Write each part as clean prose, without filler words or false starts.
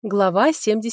Глава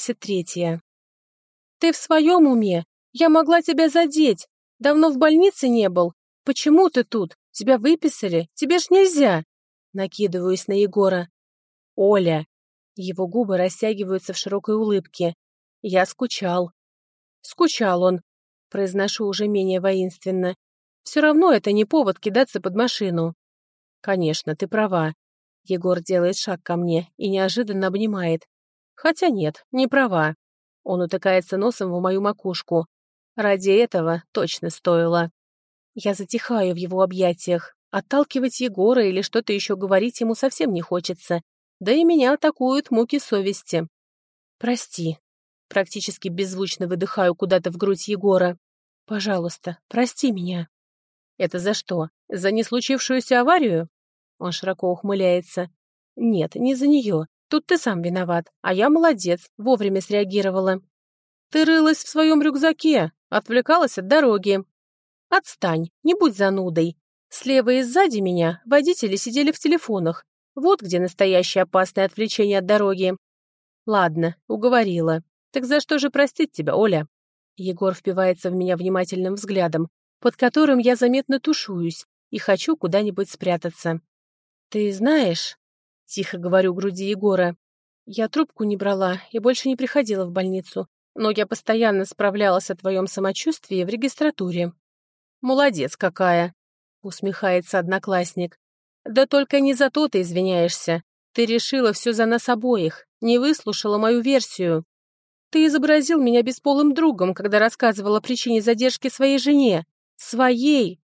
73. «Ты в своем уме? Я могла тебя задеть. Давно в больнице не был. Почему ты тут? Тебя выписали? Тебе ж нельзя!» Накидываюсь на Егора. «Оля!» Его губы растягиваются в широкой улыбке. «Я скучал». «Скучал он», произношу уже менее воинственно. «Все равно это не повод кидаться под машину». «Конечно, ты права». Егор делает шаг ко мне и неожиданно обнимает. Хотя нет, не права. Он утыкается носом в мою макушку. Ради этого точно стоило. Я затихаю в его объятиях. Отталкивать Егора или что-то еще говорить ему совсем не хочется. Да и меня атакуют муки совести. «Прости». Практически беззвучно выдыхаю куда-то в грудь Егора. «Пожалуйста, прости меня». «Это за что? За не случившуюся аварию?» Он широко ухмыляется. «Нет, не за нее. Тут ты сам виноват, а я молодец, вовремя среагировала. Ты рылась в своем рюкзаке, отвлекалась от дороги. Отстань, не будь занудой. Слева и сзади меня водители сидели в телефонах. Вот где настоящее опасное отвлечение от дороги. Ладно, уговорила. Так за что же простить тебя, Оля?» Егор впивается в меня внимательным взглядом, под которым я заметно тушуюсь и хочу куда-нибудь спрятаться. «Ты знаешь...» — тихо говорю груди Егора. «Я трубку не брала и больше не приходила в больницу, но я постоянно справлялась о твоем самочувствии в регистратуре». «Молодец какая!» — усмехается одноклассник. «Да только не за то ты извиняешься. Ты решила все за нас обоих, не выслушала мою версию. Ты изобразил меня бесполым другом, когда рассказывал о причине задержки своей жене. Своей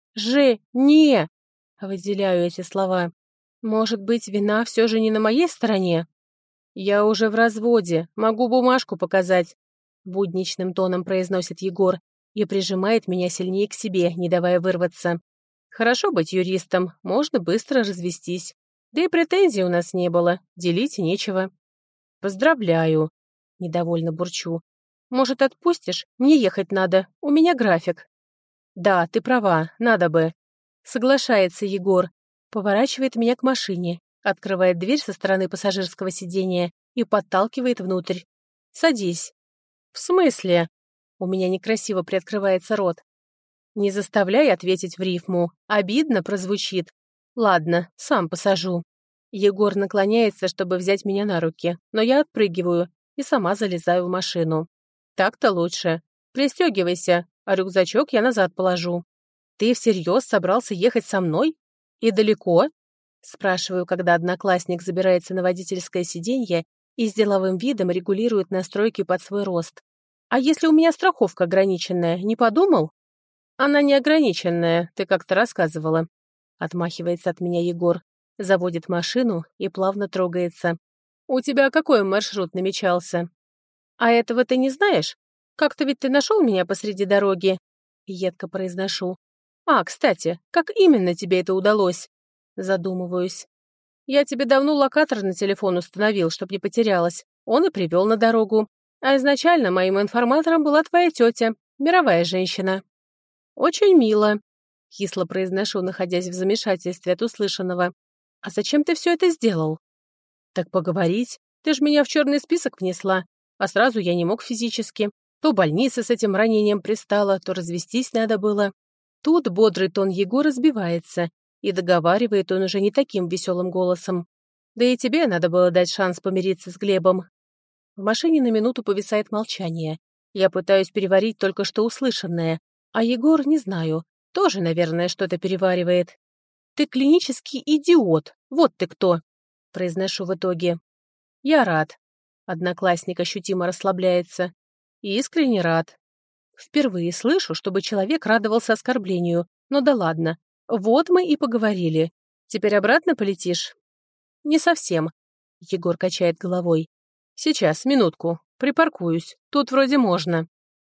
жене!» Выделяю эти слова. «Может быть, вина все же не на моей стороне?» «Я уже в разводе, могу бумажку показать», — будничным тоном произносит Егор и прижимает меня сильнее к себе, не давая вырваться. «Хорошо быть юристом, можно быстро развестись. Да и претензий у нас не было, делить нечего». «Поздравляю», — недовольно бурчу. «Может, отпустишь? Мне ехать надо, у меня график». «Да, ты права, надо бы», — соглашается Егор, поворачивает меня к машине, открывает дверь со стороны пассажирского сиденья и подталкивает внутрь. «Садись». «В смысле?» У меня некрасиво приоткрывается рот. Не заставляй ответить в рифму. Обидно прозвучит. Ладно, сам посажу. Егор наклоняется, чтобы взять меня на руки, но я отпрыгиваю и сама залезаю в машину. Так-то лучше. Пристегивайся, а рюкзачок я назад положу. Ты всерьез собрался ехать со мной? И далеко? Спрашиваю, когда одноклассник забирается на водительское сиденье и с деловым видом регулирует настройки под свой рост. «А если у меня страховка ограниченная, не подумал?» «Она не ограниченная, ты как-то рассказывала». Отмахивается от меня Егор, заводит машину и плавно трогается. «У тебя какой маршрут намечался?» «А этого ты не знаешь? Как-то ведь ты нашел меня посреди дороги?» Едко произношу. «А, кстати, как именно тебе это удалось?» Задумываюсь. «Я тебе давно локатор на телефон установил, чтоб не потерялась. Он и привел на дорогу. А изначально моим информатором была твоя тетя, мировая женщина». «Очень мило», — кисло произношу, находясь в замешательстве от услышанного. «А зачем ты все это сделал?» «Так поговорить. Ты ж меня в черный список внесла, а сразу я не мог физически. То больница с этим ранением пристала, то развестись надо было». Тут бодрый тон Егора сбивается, и договаривает он уже не таким веселым голосом. «Да и тебе надо было дать шанс помириться с Глебом». В машине на минуту повисает молчание. Я пытаюсь переварить только что услышанное, а Егор, не знаю, тоже, наверное, что-то переваривает. «Ты клинический идиот, вот ты кто!» Произношу в итоге. «Я рад». Одноклассник ощутимо расслабляется. «Искренне рад». Впервые слышу, чтобы человек радовался оскорблению. Но да ладно. Вот мы и поговорили. Теперь обратно полетишь? Не совсем. Егор качает головой. Сейчас, минутку. Припаркуюсь. Тут вроде можно.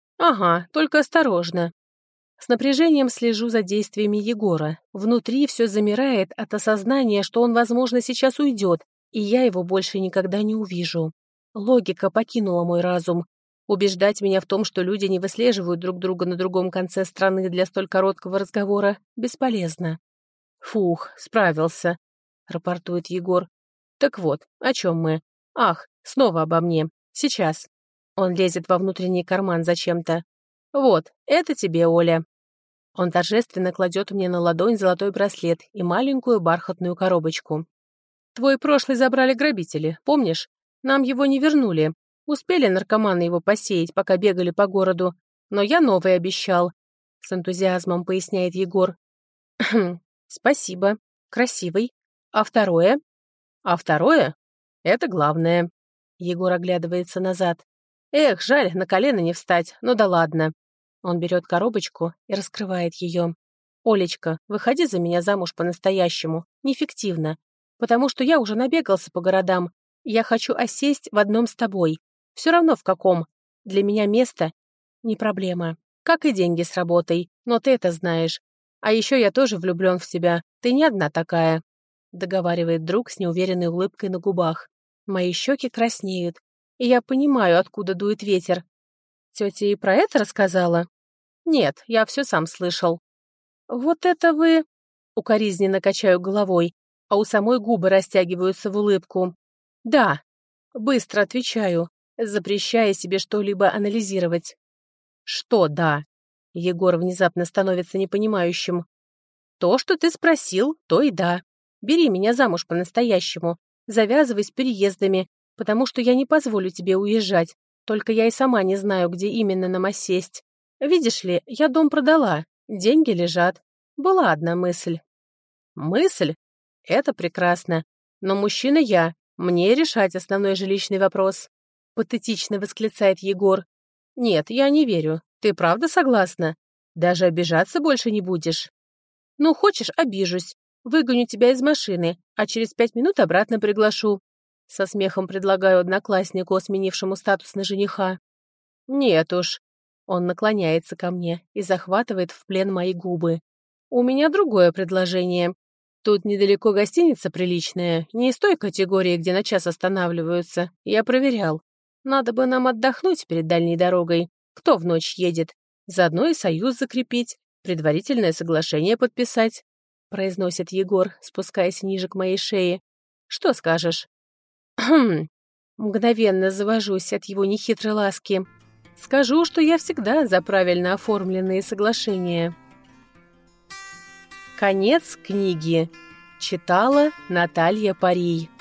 Ага, только осторожно. С напряжением слежу за действиями Егора. Внутри все замирает от осознания, что он, возможно, сейчас уйдет, и я его больше никогда не увижу. Логика покинула мой разум. Убеждать меня в том, что люди не выслеживают друг друга на другом конце страны для столь короткого разговора, бесполезно. «Фух, справился», — рапортует Егор. «Так вот, о чем мы? Ах, снова обо мне. Сейчас. Он лезет во внутренний карман зачем-то. Вот, это тебе, Оля. Он торжественно кладет мне на ладонь золотой браслет и маленькую бархатную коробочку. Твой прошлый забрали грабители, помнишь? Нам его не вернули. Успели наркоманы его посеять, пока бегали по городу. Но я новый обещал. С энтузиазмом поясняет Егор. Спасибо. Красивый. А второе? А второе? Это главное. Егор оглядывается назад. Эх, жаль, на колено не встать, ну да ладно. Он берет коробочку и раскрывает ее. Олечка, выходи за меня замуж по-настоящему, не фиктивно. Потому что я уже набегался по городам. Я хочу осесть в одном с тобой. Все равно в каком. Для меня место не проблема. Как и деньги с работой, но ты это знаешь. А еще я тоже влюблен в тебя. Ты не одна такая. Договаривает друг с неуверенной улыбкой на губах. Мои щеки краснеют, и я понимаю, откуда дует ветер. Тетя и про это рассказала? Нет, я все сам слышал. Вот это вы... Укоризненно качаю головой, а у самой губы растягиваются в улыбку. Да, быстро отвечаю, запрещая себе что-либо анализировать. Что «да»? Егор внезапно становится непонимающим. То, что ты спросил, то и да. Бери меня замуж по-настоящему. Завязывай с переездами, потому что я не позволю тебе уезжать. Только я и сама не знаю, где именно нам осесть. Видишь ли, я дом продала, деньги лежат. Была одна мысль. Мысль? Это прекрасно. Но мужчина я, мне решать основной жилищный вопрос. Патетично восклицает Егор. Нет, я не верю. Ты правда согласна? Даже обижаться больше не будешь? Ну, хочешь, обижусь. Выгоню тебя из машины, а через 5 минут обратно приглашу. Со смехом предлагаю однокласснику, сменившему статус на жениха. Нет уж. Он наклоняется ко мне и захватывает в плен мои губы. У меня другое предложение. Тут недалеко гостиница приличная, не из той категории, где на час останавливаются. Я проверял. Надо бы нам отдохнуть перед дальней дорогой. Кто в ночь едет? Заодно и союз закрепить, предварительное соглашение подписать. Произносит Егор, спускаясь ниже к моей шее. Что скажешь? Мгновенно завожусь от его нехитрой ласки. Скажу, что я всегда за правильно оформленные соглашения. Конец книги. Читала Наталья Парий.